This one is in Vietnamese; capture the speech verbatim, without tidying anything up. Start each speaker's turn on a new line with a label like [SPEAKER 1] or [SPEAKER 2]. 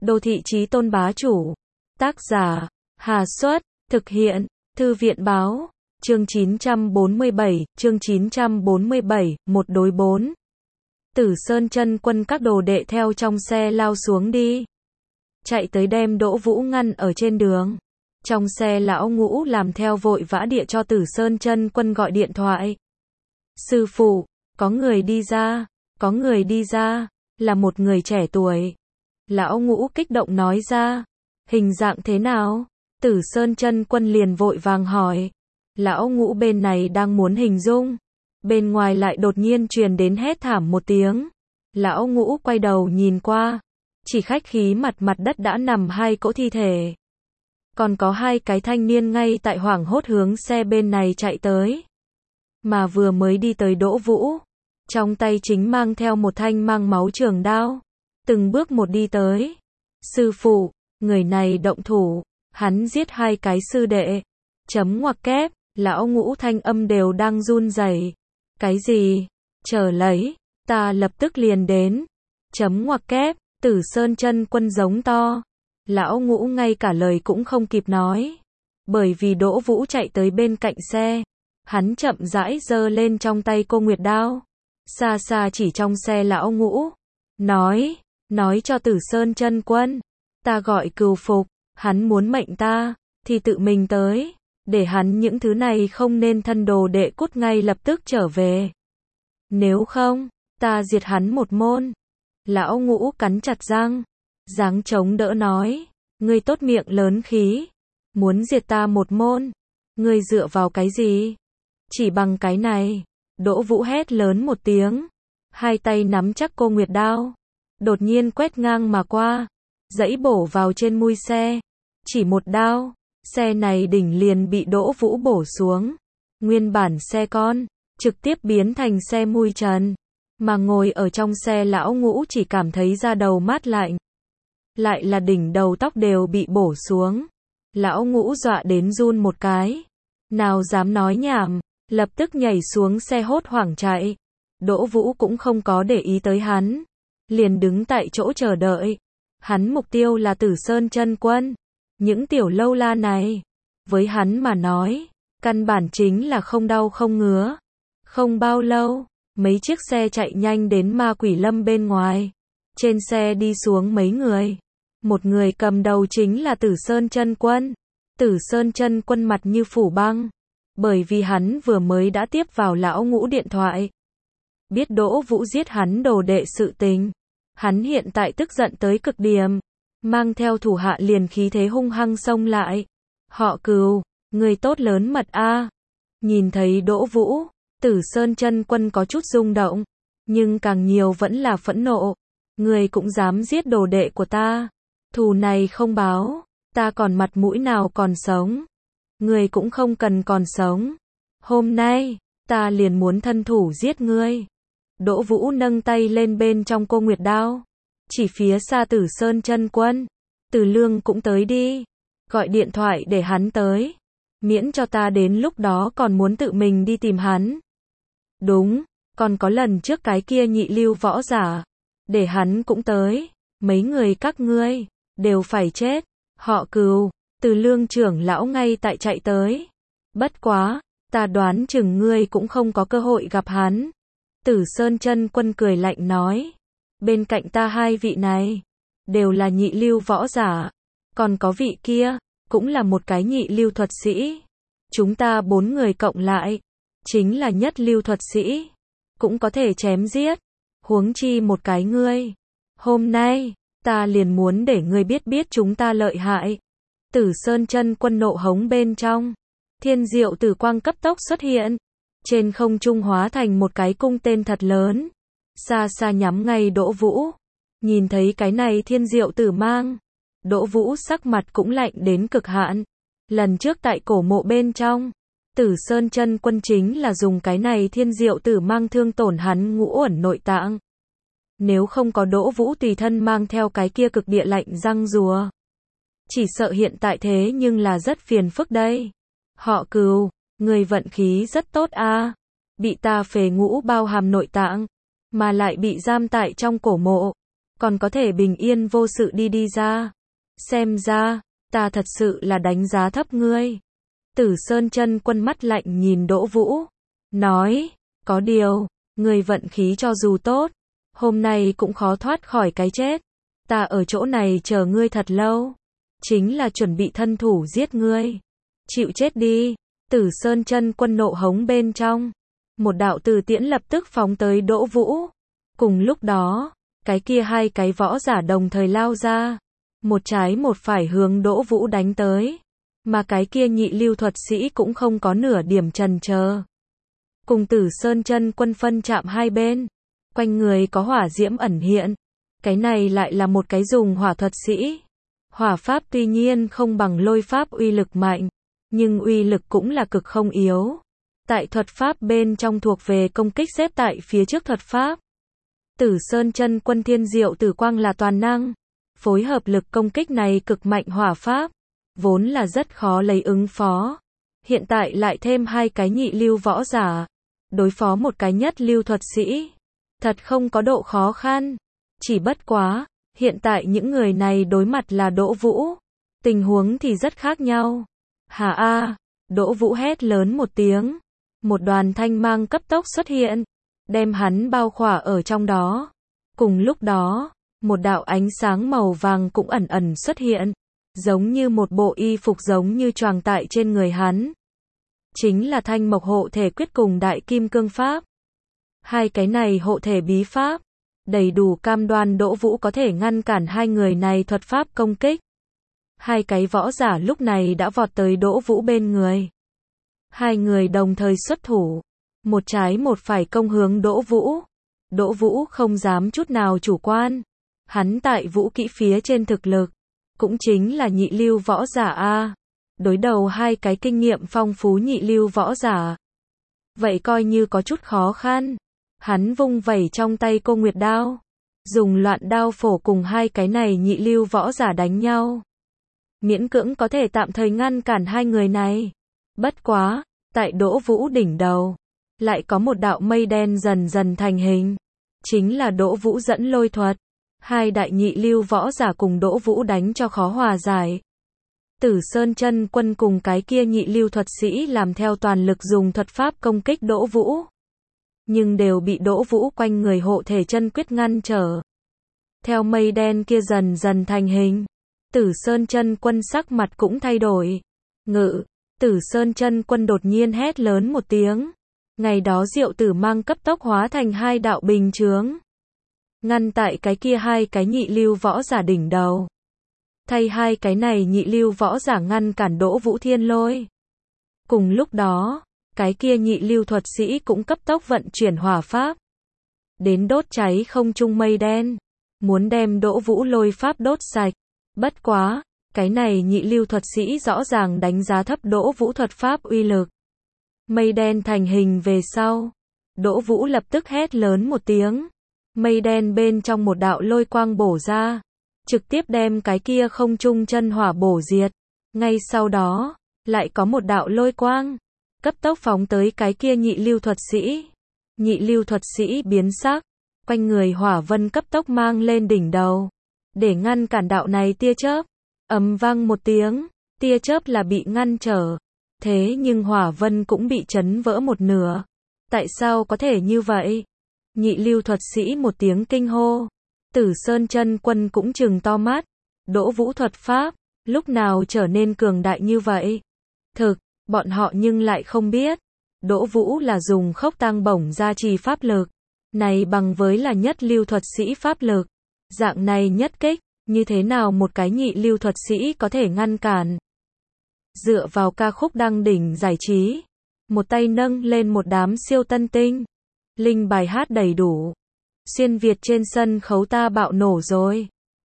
[SPEAKER 1] Đô thị chí tôn bá chủ. Tác giả, Hà Xuất, thực hiện, Thư viện báo, chương chín trăm bốn mươi bảy, chương chín trăm bốn mươi bảy, một đối bốn. Tử Sơn chân quân các đồ đệ theo trong xe lao xuống đi. Chạy tới đem Đỗ Vũ ngăn ở trên đường. Trong xe lão Ngũ làm theo vội vã địa cho Tử Sơn chân quân gọi điện thoại. Sư phụ, có người đi ra, có người đi ra, là một người trẻ tuổi. Lão Ngũ kích động nói ra, hình dạng thế nào? Tử Sơn chân quân liền vội vàng hỏi. Lão Ngũ bên này đang muốn hình dung, bên ngoài lại đột nhiên truyền đến hét thảm một tiếng. Lão Ngũ quay đầu nhìn qua, chỉ khách khí mặt mặt đất đã nằm hai cỗ thi thể. Còn có hai cái thanh niên ngay tại hoảng hốt hướng xe bên này chạy tới. Mà vừa mới đi tới Đỗ Vũ, trong tay chính mang theo một thanh mang máu trường đao, từng bước một đi tới. Sư phụ, người này động thủ, hắn giết hai cái sư đệ. Chấm ngoặc kép, lão Ngũ thanh âm đều đang run rẩy. Cái gì? Chờ lấy, ta lập tức liền đến. Chấm ngoặc kép, Tử Sơn chân quân giống to. Lão Ngũ ngay cả lời cũng không kịp nói. Bởi vì Đỗ Vũ chạy tới bên cạnh xe. Hắn chậm rãi giơ lên trong tay cô Nguyệt đao. Xa xa chỉ trong xe lão Ngũ. Nói, nói cho Tử Sơn chân quân. Ta gọi cừu phục, hắn muốn mệnh ta, thì tự mình tới. Để hắn những thứ này không nên thân đồ đệ cút ngay lập tức trở về. Nếu không, ta diệt hắn một môn. Lão Ngũ cắn chặt răng, dáng chống đỡ nói, ngươi tốt miệng lớn khí, muốn diệt ta một môn, ngươi dựa vào cái gì? Chỉ bằng cái này. Đỗ Vũ hét lớn một tiếng, hai tay nắm chắc cô Nguyệt đao, đột nhiên quét ngang mà qua, dẫy bổ vào trên mui xe. Chỉ một đao, xe này đỉnh liền bị Đỗ Vũ bổ xuống. Nguyên bản xe con, trực tiếp biến thành xe mui trần. Mà ngồi ở trong xe lão Ngũ chỉ cảm thấy da đầu mát lạnh. Lại là đỉnh đầu tóc đều bị bổ xuống. Lão Ngũ dọa đến run một cái. Nào dám nói nhảm, lập tức nhảy xuống xe hốt hoảng chạy. Đỗ Vũ cũng không có để ý tới hắn. Liền đứng tại chỗ chờ đợi. Hắn mục tiêu là Tử Sơn chân quân. Những tiểu lâu la này, với hắn mà nói, căn bản chính là không đau không ngứa. Không bao lâu, mấy chiếc xe chạy nhanh đến Ma Quỷ Lâm bên ngoài. Trên xe đi xuống mấy người. Một người cầm đầu chính là Tử Sơn chân quân. Tử Sơn chân quân mặt như phủ băng. Bởi vì hắn vừa mới đã tiếp vào lão Ngũ điện thoại. Biết Đỗ Vũ giết hắn đồ đệ sự tình. Hắn hiện tại tức giận tới cực điểm. Mang theo thủ hạ liền khí thế hung hăng xông lại. Họ Cừu, người tốt lớn mật a. Nhìn thấy Đỗ Vũ, Tử Sơn chân quân có chút rung động. Nhưng càng nhiều vẫn là phẫn nộ. Người cũng dám giết đồ đệ của ta. Thù này không báo, ta còn mặt mũi nào còn sống. Người cũng không cần còn sống. Hôm nay, ta liền muốn thân thủ giết ngươi. Đỗ Vũ nâng tay lên bên trong cô Nguyệt đao. Chỉ phía xa Tử Sơn chân quân. Từ Lương cũng tới đi. Gọi điện thoại để hắn tới. Miễn cho ta đến lúc đó còn muốn tự mình đi tìm hắn. Đúng, còn có lần trước cái kia nhị lưu võ giả. Để hắn cũng tới. Mấy người các ngươi đều phải chết. Họ Cừu, Từ Lương trưởng lão ngay tại chạy tới. Bất quá, ta đoán chừng ngươi cũng không có cơ hội gặp hắn. Tử Sơn chân quân cười lạnh nói. Bên cạnh ta hai vị này, đều là nhị lưu võ giả. Còn có vị kia, cũng là một cái nhị lưu thuật sĩ. Chúng ta bốn người cộng lại, chính là nhất lưu thuật sĩ. Cũng có thể chém giết. Huống chi một cái ngươi. Hôm nay, ta liền muốn để ngươi biết biết chúng ta lợi hại. Tử Sơn chân quân nộ hống bên trong. Thiên diệu tử quang cấp tốc xuất hiện. Trên không trung hóa thành một cái cung tên thật lớn. Xa xa nhắm ngay Đỗ Vũ. Nhìn thấy cái này thiên diệu tử mang. Đỗ Vũ sắc mặt cũng lạnh đến cực hạn. Lần trước tại cổ mộ bên trong. Tử Sơn chân quân chính là dùng cái này thiên diệu tử mang thương tổn hắn ngũ uẩn nội tạng. Nếu không có Đỗ Vũ tùy thân mang theo cái kia cực địa lạnh răng rùa. Chỉ sợ hiện tại thế nhưng là rất phiền phức đây. Họ Cừu, người vận khí rất tốt a. Bị ta phế ngũ bao hàm nội tạng. Mà lại bị giam tại trong cổ mộ. còn có thể bình yên vô sự đi đi ra. Xem ra, ta thật sự là đánh giá thấp ngươi. Tử Sơn Chân Quân mắt lạnh nhìn Đỗ Vũ, nói, có điều, ngươi vận khí cho dù tốt, hôm nay cũng khó thoát khỏi cái chết. Ta ở chỗ này chờ ngươi thật lâu, chính là chuẩn bị thân thủ giết ngươi. Chịu chết đi. Tử Sơn Chân Quân nộ hống bên trong, một đạo từ tiễn lập tức phóng tới Đỗ Vũ. Cùng lúc đó, cái kia hai cái võ giả đồng thời lao ra, một trái một phải hướng Đỗ Vũ đánh tới, mà cái kia nhị lưu thuật sĩ cũng không có nửa điểm chần chờ. Cùng Tử Sơn Chân Quân phân chạm hai bên, quanh người có hỏa diễm ẩn hiện, cái này lại là một cái dùng hỏa thuật sĩ. Hỏa pháp tuy nhiên không bằng lôi pháp uy lực mạnh, nhưng uy lực cũng là cực không yếu. Tại thuật pháp bên trong thuộc về công kích xếp tại phía trước thuật pháp. Tử Sơn Chân Quân Thiên Diệu Tử Quang là toàn năng, phối hợp lực công kích này cực mạnh hỏa pháp, vốn là rất khó lấy ứng phó. Hiện tại lại thêm hai cái nhị lưu võ giả, đối phó một cái nhất lưu thuật sĩ, thật không có độ khó khăn. Chỉ bất quá, hiện tại những người này đối mặt là Đỗ Vũ, tình huống thì rất khác nhau. Hà a, Đỗ Vũ hét lớn một tiếng, một đoàn thanh mang cấp tốc xuất hiện, đem hắn bao khỏa ở trong đó. Cùng lúc đó, một đạo ánh sáng màu vàng cũng ẩn ẩn xuất hiện, giống như một bộ y phục giống như choàng tại trên người hắn. Chính là Thanh Mộc hộ thể quyết cùng Đại Kim Cương Pháp. Hai cái này hộ thể bí pháp, đầy đủ cam đoan Đỗ Vũ có thể ngăn cản hai người này thuật pháp công kích. Hai cái võ giả lúc này đã vọt tới Đỗ Vũ bên người. Hai người đồng thời xuất thủ, một trái một phải công hướng Đỗ Vũ. Đỗ Vũ không dám chút nào chủ quan. Hắn tại vũ kỹ phía trên thực lực, cũng chính là nhị lưu võ giả A. Đối đầu hai cái kinh nghiệm phong phú nhị lưu võ giả, vậy coi như có chút khó khăn. Hắn vung vẩy trong tay Cô Nguyệt đao, dùng loạn đao phổ cùng hai cái này nhị lưu võ giả đánh nhau. Miễn cưỡng có thể tạm thời ngăn cản hai người này. Bất quá, tại Đỗ Vũ đỉnh đầu, lại có một đạo mây đen dần dần thành hình. Chính là Đỗ Vũ dẫn lôi thuật. Hai đại nhị lưu võ giả cùng Đỗ Vũ đánh cho khó hòa giải. Tử Sơn Chân Quân cùng cái kia nhị lưu thuật sĩ làm theo toàn lực dùng thuật pháp công kích Đỗ Vũ, nhưng đều bị Đỗ Vũ quanh người hộ thể chân quyết ngăn trở. Theo mây đen kia dần dần thành hình, Tử Sơn Chân Quân sắc mặt cũng thay đổi. Ngự, Tử Sơn Chân Quân đột nhiên hét lớn một tiếng. Ngày đó Diệu Tử Mang cấp tốc hóa thành hai đạo bình chướng, ngăn tại cái kia hai cái nhị lưu võ giả đỉnh đầu. Thay hai cái này nhị lưu võ giả ngăn cản Đỗ Vũ thiên lôi. Cùng lúc đó, cái kia nhị lưu thuật sĩ cũng cấp tốc vận chuyển hỏa pháp, đến đốt cháy không trung mây đen, muốn đem Đỗ Vũ lôi pháp đốt sạch. Bất quá, cái này nhị lưu thuật sĩ rõ ràng đánh giá thấp Đỗ Vũ thuật pháp uy lực. Mây đen thành hình về sau, Đỗ Vũ lập tức hét lớn một tiếng. Mây đen bên trong một đạo lôi quang bổ ra, trực tiếp đem cái kia không trung chân hỏa bổ diệt. Ngay sau đó, lại có một đạo lôi quang, cấp tốc phóng tới cái kia nhị lưu thuật sĩ. Nhị lưu thuật sĩ biến sắc, quanh người hỏa vân cấp tốc mang lên đỉnh đầu, để ngăn cản đạo này tia chớp. Ầm vang một tiếng, tia chớp là bị ngăn trở. Thế nhưng hỏa vân cũng bị chấn vỡ một nửa. Tại sao có thể như vậy? Nhị lưu thuật sĩ một tiếng kinh hô. Tử Sơn Chân Quân cũng trừng to mắt. Đỗ Vũ thuật pháp, lúc nào trở nên cường đại như vậy? Thực, bọn họ nhưng lại không biết. Đỗ Vũ là dùng khốc tang bổng gia trì pháp lực. Này bằng với là nhất lưu thuật sĩ pháp lực. Dạng này nhất kích, như thế nào một cái nhị lưu thuật sĩ có thể ngăn cản? Dựa vào ca khúc đăng đỉnh giải trí, một tay nâng lên một đám siêu tân tinh. Linh bài hát đầy đủ. Xuyên Việt trên sân khấu ta bạo nổ rồi.